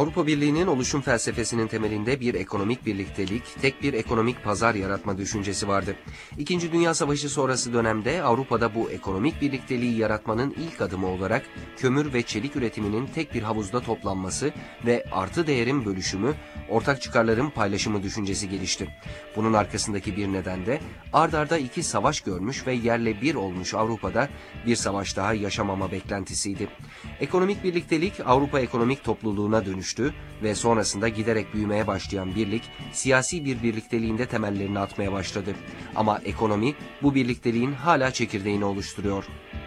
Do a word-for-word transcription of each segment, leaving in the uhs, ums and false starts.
Avrupa Birliği'nin oluşum felsefesinin temelinde bir ekonomik birliktelik, tek bir ekonomik pazar yaratma düşüncesi vardı. İkinci Dünya Savaşı sonrası dönemde Avrupa'da bu ekonomik birlikteliği yaratmanın ilk adımı olarak kömür ve çelik üretiminin tek bir havuzda toplanması ve artı değerin bölüşümü, ortak çıkarların paylaşımı düşüncesi gelişti. Bunun arkasındaki bir neden de ard arda iki savaş görmüş ve yerle bir olmuş Avrupa'da bir savaş daha yaşamama beklentisiydi. Ekonomik birliktelik Avrupa ekonomik topluluğuna dönüştü ve sonrasında giderek büyümeye başlayan birlik, siyasi bir birlikteliğin de temellerini atmaya başladı. Ama ekonomi bu birlikteliğin hala çekirdeğini oluşturuyor.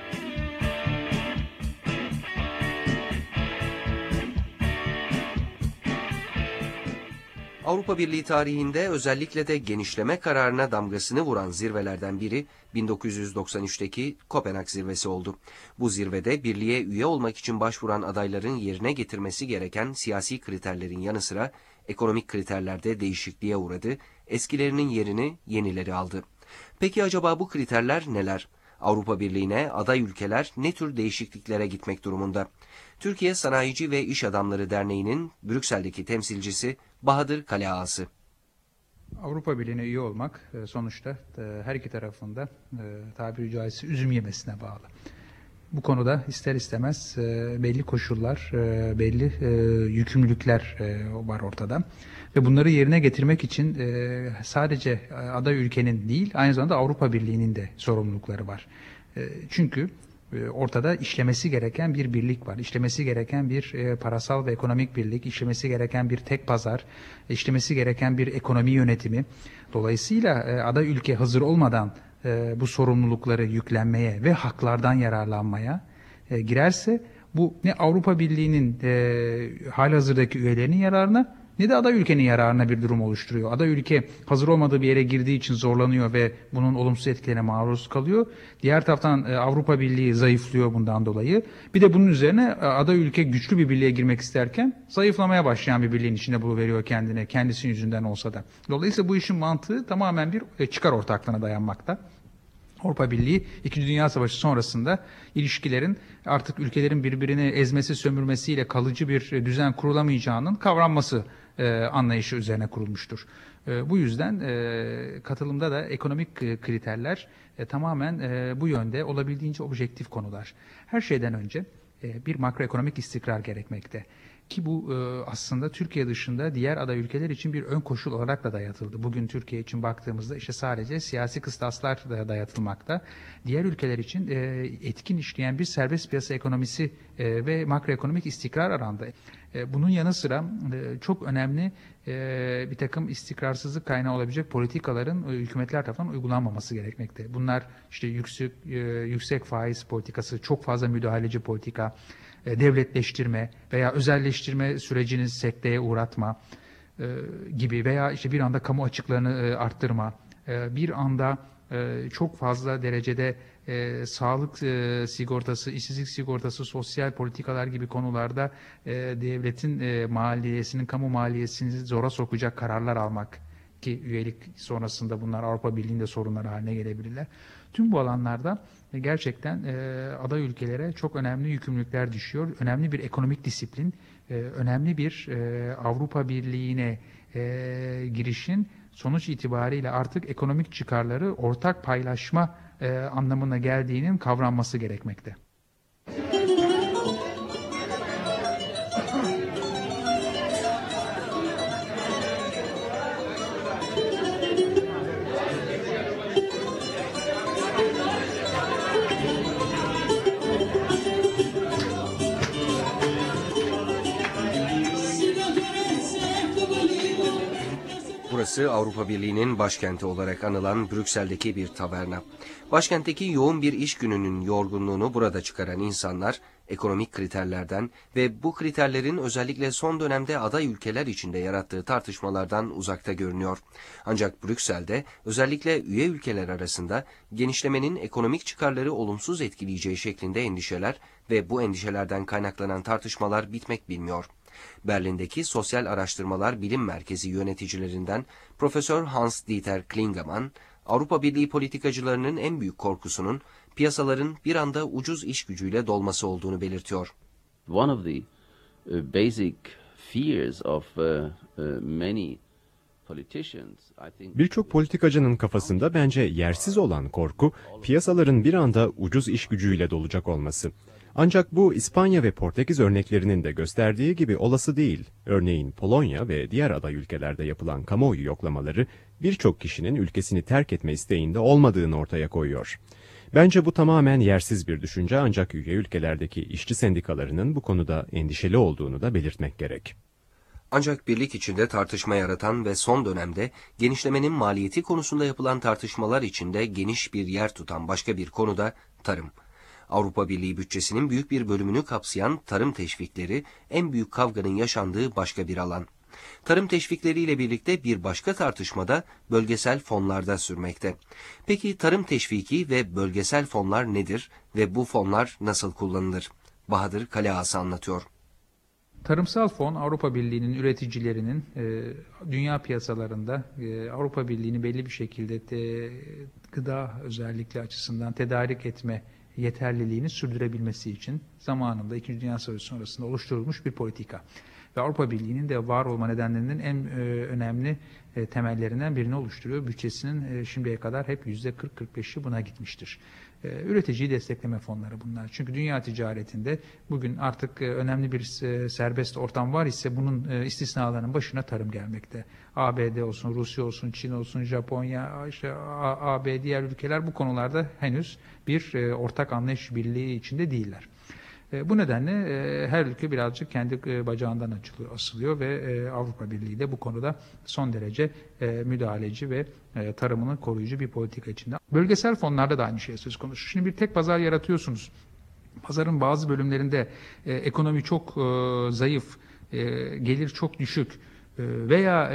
Avrupa Birliği tarihinde özellikle de genişleme kararına damgasını vuran zirvelerden biri bin dokuz yüz doksan üçteki Kopenhag zirvesi oldu. Bu zirvede birliğe üye olmak için başvuran adayların yerine getirmesi gereken siyasi kriterlerin yanı sıra ekonomik kriterlerde değişikliğe uğradı, eskilerinin yerini yenileri aldı. Peki acaba bu kriterler neler? Avrupa Birliği'ne aday ülkeler ne tür değişikliklere gitmek durumunda? Türkiye Sanayici ve İş Adamları Derneği'nin Brüksel'deki temsilcisi Bahadır Kaleağası. Avrupa Birliği'ne üye olmak sonuçta her iki tarafında tabiri caizse üzüm yemesine bağlı. Bu konuda ister istemez belli koşullar, belli yükümlülükler var ortada. Ve bunları yerine getirmek için sadece aday ülkenin değil, aynı zamanda Avrupa Birliği'nin de sorumlulukları var. Çünkü ortada işlemesi gereken bir birlik var. İşlemesi gereken bir parasal ve ekonomik birlik, işlemesi gereken bir tek pazar, işlemesi gereken bir ekonomi yönetimi. Dolayısıyla aday ülke hazır olmadan bu sorumlulukları yüklenmeye ve haklardan yararlanmaya girerse bu ne Avrupa Birliği'nin halihazırdaki üyelerinin yararına ne de aday ülkenin yararına bir durum oluşturuyor. Aday ülke hazır olmadığı bir yere girdiği için zorlanıyor ve bunun olumsuz etkilerine maruz kalıyor. Diğer taraftan Avrupa Birliği zayıflıyor bundan dolayı. Bir de bunun üzerine aday ülke güçlü bir birliğe girmek isterken zayıflamaya başlayan bir birliğin içinde buluveriyor kendine, kendisinin yüzünden olsa da. Dolayısıyla bu işin mantığı tamamen bir çıkar ortaklığına dayanmakta. Avrupa Birliği İkinci Dünya Savaşı sonrasında ilişkilerin artık ülkelerin birbirini ezmesi, sömürmesiyle kalıcı bir düzen kurulamayacağının kavranması e, anlayışı üzerine kurulmuştur. E, bu yüzden e, katılımda da ekonomik kriterler e, tamamen e, bu yönde olabildiğince objektif konular. Her şeyden önce e, bir makroekonomik istikrar gerekmekte. Ki bu aslında Türkiye dışında diğer aday ülkeler için bir ön koşul olarak da dayatıldı. Bugün Türkiye için baktığımızda işte sadece siyasi kıstaslar da dayatılmakta. Diğer ülkeler için etkin işleyen bir serbest piyasa ekonomisi ve makroekonomik istikrar arandı. Bunun yanı sıra çok önemli bir takım istikrarsızlık kaynağı olabilecek politikaların hükümetler tarafından uygulanmaması gerekmekte. Bunlar işte yüksek, yüksek faiz politikası, çok fazla müdahaleci politika, devletleştirme veya özelleştirme sürecini sekteye uğratma e, gibi veya işte bir anda kamu açıklarını e, arttırma, e, bir anda e, çok fazla derecede e, sağlık e, sigortası, işsizlik sigortası, sosyal politikalar gibi konularda e, devletin e, maliyesinin, kamu maliyesini zora sokacak kararlar almak ki üyelik sonrasında bunlar Avrupa Birliği'nde sorunlar haline gelebilirler. Tüm bu alanlarda gerçekten e, aday ülkelere çok önemli yükümlülükler düşüyor. Önemli bir ekonomik disiplin, e, önemli bir e, Avrupa Birliği'ne e, girişin sonuç itibariyle artık ekonomik çıkarları ortak paylaşma e, anlamına geldiğinin kavranması gerekmekte. Burası Avrupa Birliği'nin başkenti olarak anılan Brüksel'deki bir taverna. Başkentteki yoğun bir iş gününün yorgunluğunu burada çıkaran insanlar, ekonomik kriterlerden ve bu kriterlerin özellikle son dönemde aday ülkeler içinde yarattığı tartışmalardan uzakta görünüyor. Ancak Brüksel'de özellikle üye ülkeler arasında genişlemenin ekonomik çıkarları olumsuz etkileyeceği şeklinde endişeler ve bu endişelerden kaynaklanan tartışmalar bitmek bilmiyor. Berlin'deki Sosyal Araştırmalar Bilim Merkezi yöneticilerinden Profesör Hans-Dieter Klingemann, Avrupa Birliği politikacılarının en büyük korkusunun piyasaların bir anda ucuz iş gücüyle dolması olduğunu belirtiyor. One of the uh, basic fears of uh, uh, many politicians. I think Birçok politikacının kafasında bence yersiz olan korku, piyasaların bir anda ucuz iş gücüyle dolacak olması. Ancak bu İspanya ve Portekiz örneklerinin de gösterdiği gibi olası değil. Örneğin Polonya ve diğer aday ülkelerde yapılan kamuoyu yoklamaları birçok kişinin ülkesini terk etme isteğinde olmadığını ortaya koyuyor. Bence bu tamamen yersiz bir düşünce ancak üye ülkelerdeki işçi sendikalarının bu konuda endişeli olduğunu da belirtmek gerek. Ancak birlik içinde tartışma yaratan ve son dönemde genişlemenin maliyeti konusunda yapılan tartışmalar içinde geniş bir yer tutan başka bir konu da tarım. Avrupa Birliği bütçesinin büyük bir bölümünü kapsayan tarım teşvikleri en büyük kavganın yaşandığı başka bir alan. Tarım teşvikleriyle birlikte bir başka tartışmada bölgesel fonlarda sürmekte. Peki tarım teşviki ve bölgesel fonlar nedir ve bu fonlar nasıl kullanılır? Bahadır Kaleası anlatıyor. Tarımsal fon Avrupa Birliği'nin üreticilerinin e, dünya piyasalarında e, Avrupa Birliği'ni belli bir şekilde de, gıda özellikle açısından tedarik etme yeterliliğini sürdürebilmesi için zamanında İkinci Dünya Savaşı sonrasında oluşturulmuş bir politika. Ve Avrupa Birliği'nin de var olma nedenlerinin en e, önemli e, temellerinden birini oluşturuyor. Bütçesinin e, şimdiye kadar hep yüzde kırk kırk beşi buna gitmiştir. E, üreticiyi destekleme fonları bunlar. Çünkü dünya ticaretinde bugün artık e, önemli bir e, serbest ortam var ise bunun e, istisnalarının başına tarım gelmekte. A B D olsun, Rusya olsun, Çin olsun, Japonya, işte A B diğer ülkeler bu konularda henüz bir e, ortak anlayış birliği içinde değiller. Bu nedenle her ülke birazcık kendi bacağından açılıyor, asılıyor ve Avrupa Birliği de bu konuda son derece müdahaleci ve tarımını koruyucu bir politika içinde. Bölgesel fonlarda da aynı şey söz konusu. Şimdi bir tek pazar yaratıyorsunuz. Pazarın bazı bölümlerinde ekonomi çok zayıf, gelir çok düşük veya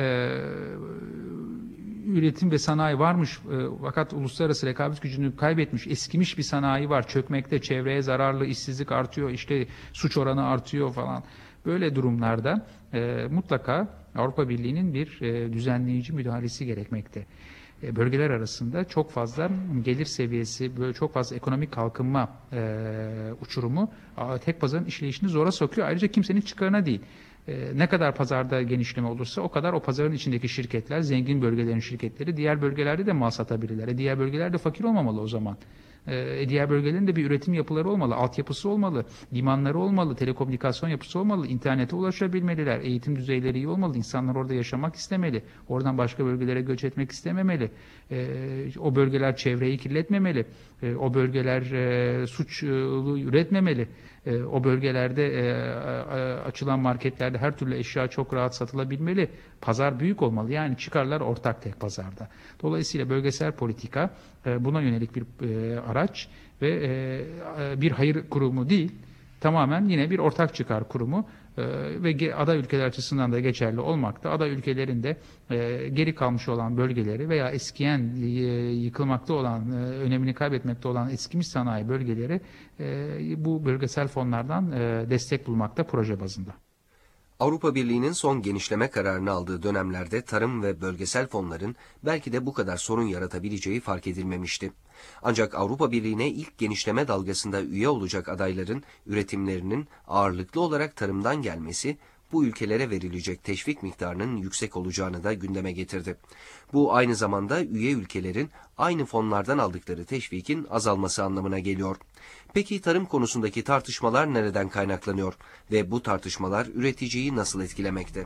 üretim ve sanayi varmış e, fakat uluslararası rekabet gücünü kaybetmiş, eskimiş bir sanayi var. Çökmekte, çevreye zararlı, işsizlik artıyor, işte suç oranı artıyor falan. Böyle durumlarda e, mutlaka Avrupa Birliği'nin bir e, düzenleyici müdahalesi gerekmekte. E, bölgeler arasında çok fazla gelir seviyesi, böyle çok fazla ekonomik kalkınma e, uçurumu tek pazarın işleyişini zora sokuyor. Ayrıca kimsenin çıkarına değil. Ne kadar pazarda genişleme olursa o kadar o pazarın içindeki şirketler, zengin bölgelerin şirketleri diğer bölgelerde de mal satabilirler. E diğer bölgelerde fakir olmamalı o zaman. E diğer bölgelerin de bir üretim yapıları olmalı, altyapısı olmalı, limanları olmalı, telekomünikasyon yapısı olmalı, internete ulaşabilmeliler, eğitim düzeyleri iyi olmalı, insanlar orada yaşamak istemeli, oradan başka bölgelere göç etmek istememeli, e, o bölgeler çevreyi kirletmemeli, e, o bölgeler e, suçlu üretmemeli. E, o bölgelerde e, açılan marketlerde her türlü eşya çok rahat satılabilmeli. Pazar büyük olmalı. Yani çıkarlar ortak tek pazarda. Dolayısıyla bölgesel politika e, buna yönelik bir e, araç ve e, bir hayır kurumu değil, tamamen yine bir ortak çıkar kurumu e, ve aday ülkeler açısından da geçerli olmakta. Aday ülkelerin de e, geri kalmış olan bölgeleri veya eskiyen, e, yıkılmakta olan, e, önemini kaybetmekte olan eskimiş sanayi bölgeleri e, bu bölgesel fonlardan e, destek bulmakta proje bazında. Avrupa Birliği'nin son genişleme kararını aldığı dönemlerde tarım ve bölgesel fonların belki de bu kadar sorun yaratabileceği fark edilmemişti. Ancak Avrupa Birliği'ne ilk genişleme dalgasında üye olacak adayların üretimlerinin ağırlıklı olarak tarımdan gelmesi, bu ülkelere verilecek teşvik miktarının yüksek olacağını da gündeme getirdi. Bu aynı zamanda üye ülkelerin aynı fonlardan aldıkları teşvikin azalması anlamına geliyor. Peki tarım konusundaki tartışmalar nereden kaynaklanıyor ve bu tartışmalar üreticiyi nasıl etkilemekte?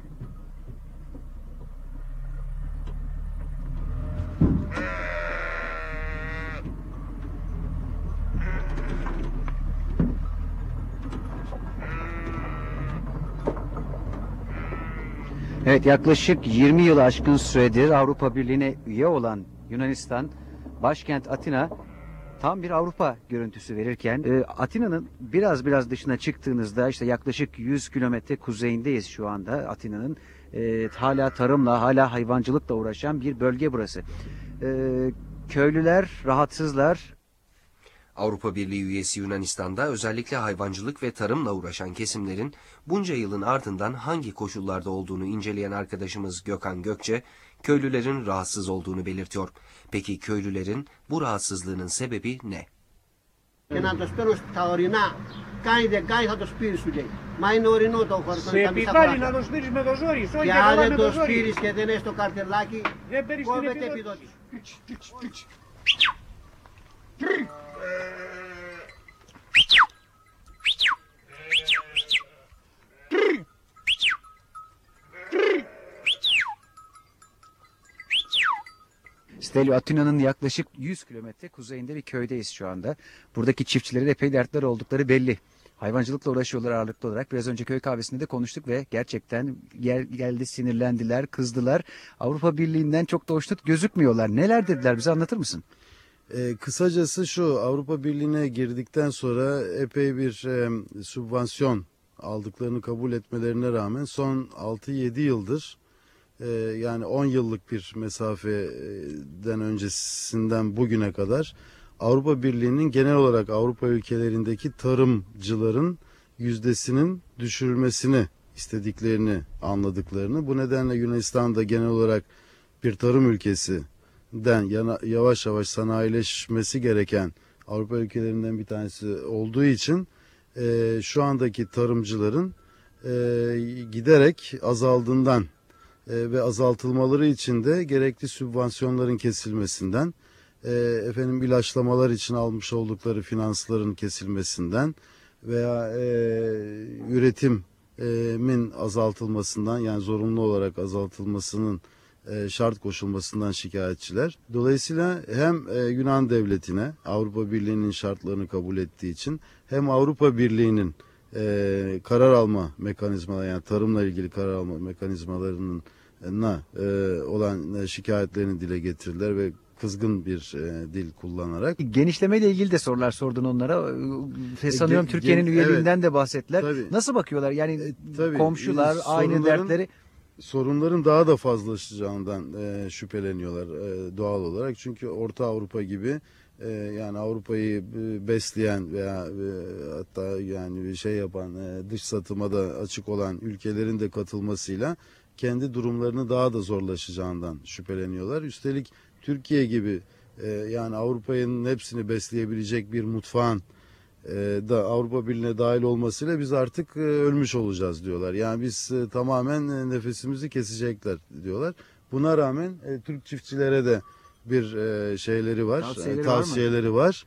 Evet, yaklaşık yirmi yılı aşkın süredir Avrupa Birliği'ne üye olan Yunanistan, başkent Atina tam bir Avrupa görüntüsü verirken e, Atina'nın biraz biraz dışına çıktığınızda işte yaklaşık yüz kilometre kuzeyindeyiz şu anda Atina'nın. E, hala tarımla, hala hayvancılıkla uğraşan bir bölge burası. E, köylüler rahatsızlar. Avrupa Birliği üyesi Yunanistan'da özellikle hayvancılık ve tarımla uğraşan kesimlerin bunca yılın ardından hangi koşullarda olduğunu inceleyen arkadaşımız Gökhan Gökçe, köylülerin rahatsız olduğunu belirtiyor. Peki köylülerin bu rahatsızlığının sebebi ne? Και να το στέλνω στα ορεινά. Κάνει δεν κάνει θα το σπείρει σου λέει. Μα είναι ορεινό το χωριό. Σε επιβάλλει να το σπείρεις με το ζόρι. Και αν δεν το σπείρεις και δεν έχεις το καρτελάκι, δεν παίρνεις την κόβεται επιδότηση. επιδότηση. Stelio, Atina'nın yaklaşık yüz kilometre kuzeyinde bir köydeyiz şu anda. Buradaki çiftçilerin epey dertler oldukları belli. Hayvancılıkla uğraşıyorlar ağırlıklı olarak. Biraz önce köy kahvesinde de konuştuk ve gerçekten gel, geldi sinirlendiler, kızdılar. Avrupa Birliği'nden çok da hoşnut gözükmüyorlar. Neler dediler, bize anlatır mısın? E, kısacası şu, Avrupa Birliği'ne girdikten sonra epey bir e, sübvansiyon aldıklarını kabul etmelerine rağmen son altı yedi yıldır e, yani on yıllık bir mesafeden öncesinden bugüne kadar Avrupa Birliği'nin genel olarak Avrupa ülkelerindeki tarımcıların yüzdesinin düşürülmesini istediklerini anladıklarını, bu nedenle Yunanistan da genel olarak bir tarım ülkesinden yana, yavaş yavaş sanayileşmesi gereken Avrupa ülkelerinden bir tanesi olduğu için e, şu andaki tarımcıların e, giderek azaldığından e, ve azaltılmaları için de gerekli sübvansiyonların kesilmesinden, e, efendim ilaçlamalar için almış oldukları finansların kesilmesinden veya e, üretimin azaltılmasından, yani zorunlu olarak azaltılmasının e, şart koşulmasından şikayetçiler. Dolayısıyla hem e, Yunan devletine Avrupa Birliği'nin şartlarını kabul ettiği için hem Avrupa Birliği'nin e, karar alma mekanizmaları, yani tarımla ilgili karar alma mekanizmalarının na e, olan şikayetlerini dile getirdiler ve kızgın bir e, dil kullanarak. Genişlemeyle ilgili de sorular sordun onlara. E, sanıyorum Ge- Türkiye'nin gen- üyeliğinden evet. de bahsettiler. Tabii. Nasıl bakıyorlar? Yani E, tabii. komşular, E, aynı sorunların- dertleri. Sorunların daha da fazlaşacağından e, şüpheleniyorlar e, doğal olarak. Çünkü Orta Avrupa gibi e, yani Avrupa'yı e, besleyen veya e, hatta yani bir şey yapan, e, dış satıma da açık olan ülkelerin de katılmasıyla kendi durumlarını daha da zorlaşacağından şüpheleniyorlar. Üstelik Türkiye gibi e, yani Avrupa'nın hepsini besleyebilecek bir mutfağın e, da Avrupa Birliği'ne dahil olmasıyla biz artık e, ölmüş olacağız diyorlar. Yani biz e, tamamen e, nefesimizi kesecekler diyorlar. Buna rağmen e, Türk çiftçilere de bir e, şeyleri var, Tavsiyeleri e, var mı? tavsiyeleri var.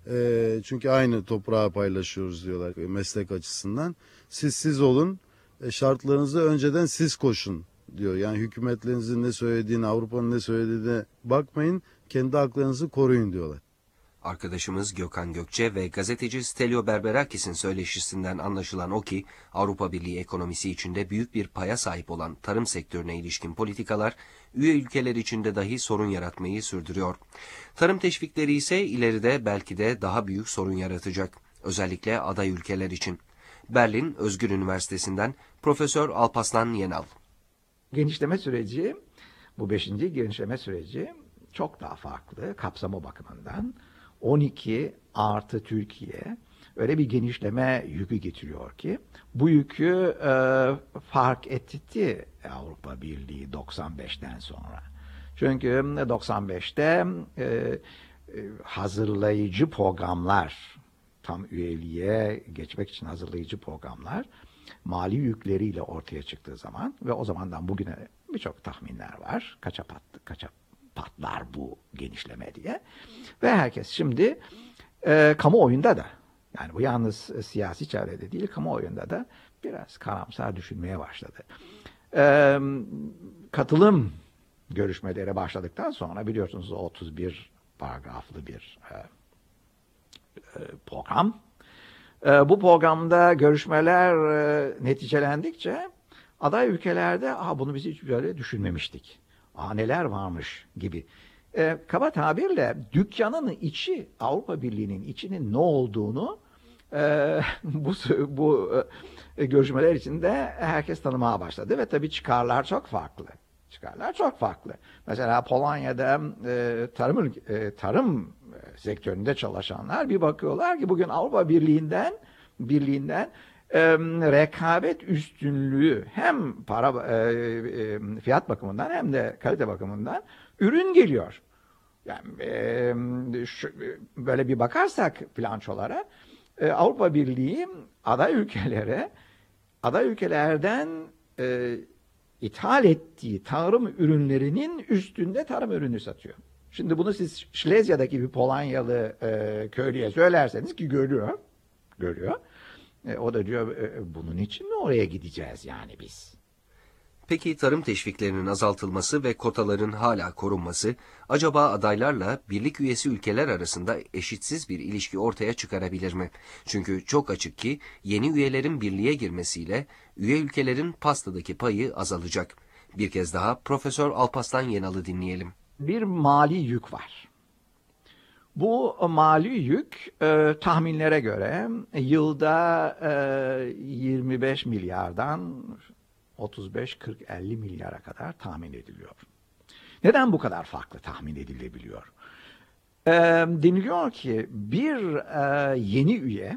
E, çünkü aynı toprağı paylaşıyoruz diyorlar e, meslek açısından. Siz siz olun, e, şartlarınızı önceden siz koşun diyor. Yani hükümetlerinizin ne söylediğini, Avrupa'nın ne söylediğine bakmayın, kendi haklarınızı koruyun diyorlar. Arkadaşımız Gökhan Gökçe ve gazeteci Stelio Berberakis'in söyleşisinden anlaşılan o ki Avrupa Birliği ekonomisi içinde büyük bir paya sahip olan tarım sektörüne ilişkin politikalar üye ülkeler içinde dahi sorun yaratmayı sürdürüyor. Tarım teşvikleri ise ileride belki de daha büyük sorun yaratacak. Özellikle aday ülkeler için. Berlin Özgür Üniversitesi'nden Profesör Alparslan Yenal. Genişleme süreci, bu beşinci genişleme süreci çok daha farklı kapsamı bakımından. on iki artı Türkiye öyle bir genişleme yükü getiriyor ki bu yükü e, fark etti Avrupa Birliği doksan beşten sonra. Çünkü doksan beşte e, e, hazırlayıcı programlar, tam üyeliğe geçmek için hazırlayıcı programlar mali yükleriyle ortaya çıktığı zaman ve o zamandan bugüne birçok tahminler var. Kaça pattı, kaça patlar bu genişleme diye. Ve herkes şimdi e, kamuoyunda da, yani bu yalnız e, siyasi çevrede değil, kamuoyunda da biraz karamsar düşünmeye başladı. E, katılım görüşmeleri başladıktan sonra biliyorsunuz otuz bir paragraflı bir e, e, program. E, bu programda görüşmeler e, neticelendikçe aday ülkelerde Aa, bunu biz hiç böyle düşünmemiştik. Aa, neler varmış gibi. E, kaba tabirle dükkanın içi, Avrupa Birliği'nin içinin ne olduğunu e, bu, bu e, görüşmeler içinde herkes tanımaya başladı ve tabii çıkarlar çok farklı. Çıkarlar çok farklı. Mesela Polonya'da e, tarım e, tarım sektöründe çalışanlar bir bakıyorlar ki bugün Avrupa Birliği'nden Birliği'nden e, rekabet üstünlüğü hem para e, e, fiyat bakımından hem de kalite bakımından ürün geliyor. Yani e, şu, böyle bir bakarsak bilançolara, e, Avrupa Birliği aday ülkelere, aday ülkelerden e, ithal ettiği tarım ürünlerinin üstünde tarım ürünü satıyor. Şimdi bunu siz Şlezya'daki bir Polonyalı e, köylüye söylerseniz ki görüyor, görüyor. E, o da diyor e, bunun için mi oraya gideceğiz yani biz? Peki tarım teşviklerinin azaltılması ve kotaların hala korunması acaba adaylarla birlik üyesi ülkeler arasında eşitsiz bir ilişki ortaya çıkarabilir mi? Çünkü çok açık ki yeni üyelerin birliğe girmesiyle üye ülkelerin pastadaki payı azalacak. Bir kez daha Profesör Alparslan Yenal'ı dinleyelim. Bir mali yük var. Bu mali yük e, tahminlere göre yılda e, yirmi beş milyardan otuz beş kırk elli milyara kadar tahmin ediliyor. Neden bu kadar farklı tahmin edilebiliyor? E, deniliyor ki bir e, yeni üye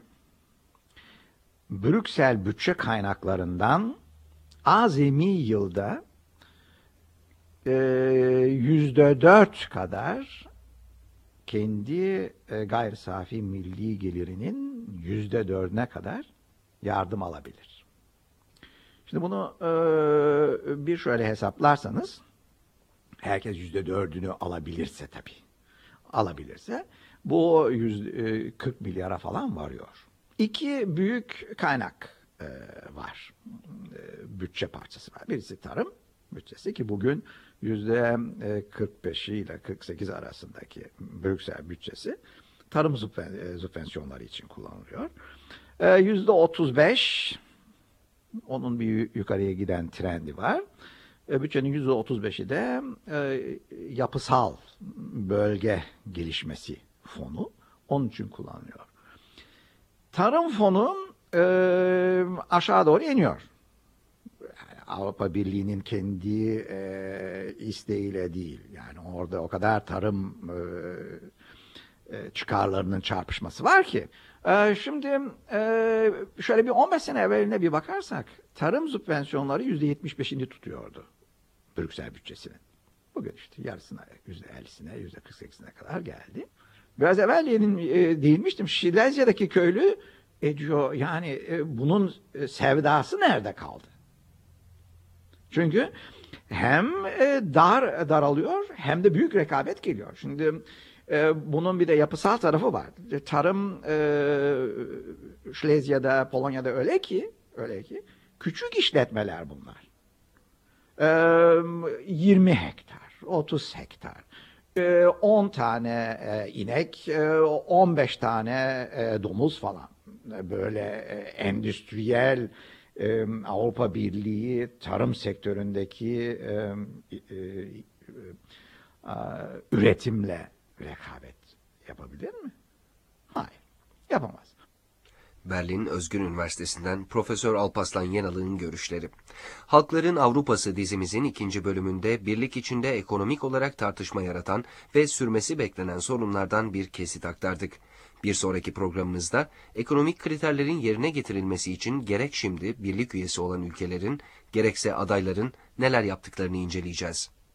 Brüksel bütçe kaynaklarından azami yılda yüzde dört kadar kendi e, gayri safi milli gelirinin yüzde dördüne kadar yardım alabilir. Şimdi bunu e, bir şöyle hesaplarsanız, herkes yüzde dördünü alabilirse tabii, alabilirse bu yüz kırk milyara falan varıyor. İki büyük kaynak e, var, e, bütçe parçası var. Birisi tarım bütçesi ki bugün yüzde kırk beş ile kırk sekiz arasındaki Brüksel bütçesi tarım subvensiyonları için kullanılıyor. Yüzde otuz beş onun bir yukarıya giden trendi var. Bütçenin yüzde otuz beşi de yapısal bölge gelişmesi fonu. Onun için kullanılıyor. Tarım fonu aşağı doğru iniyor. Avrupa Birliği'nin kendi e, isteğiyle değil. Yani orada o kadar tarım e, e, çıkarlarının çarpışması var ki. E, şimdi e, şöyle bir on beş sene evveline bir bakarsak tarım subvensiyonları yüzde yetmiş beşini tutuyordu Brüksel bütçesinin. Bugün işte yarısına, yüzde ellisine, yüzde kırk sekizine kadar geldi. Biraz evvel e, değinmiştim. Şilezya'daki köylü e, diyor, yani e, bunun e, sevdası nerede kaldı? Çünkü hem dar daralıyor hem de büyük rekabet geliyor. Şimdi e, bunun bir de yapısal tarafı var. Tarım e, Şlezya'da, Polonya'da öyle ki, öyle ki küçük işletmeler bunlar. E, yirmi hektar, otuz hektar, e, on tane e, inek, e, on beş tane e, domuz falan. Böyle e, endüstriyel Ee, Avrupa Birliği tarım sektöründeki e, e, e, üretimle rekabet yapabilir mi? Hayır, yapamaz. Berlin Özgür Üniversitesi'nden Profesör Alparslan Yenal'ın görüşleri. Halkların Avrupası dizimizin ikinci bölümünde birlik içinde ekonomik olarak tartışma yaratan ve sürmesi beklenen sorunlardan bir kesit aktardık. Bir sonraki programımızda ekonomik kriterlerin yerine getirilmesi için gerek şimdi birlik üyesi olan ülkelerin, gerekse adayların neler yaptıklarını inceleyeceğiz.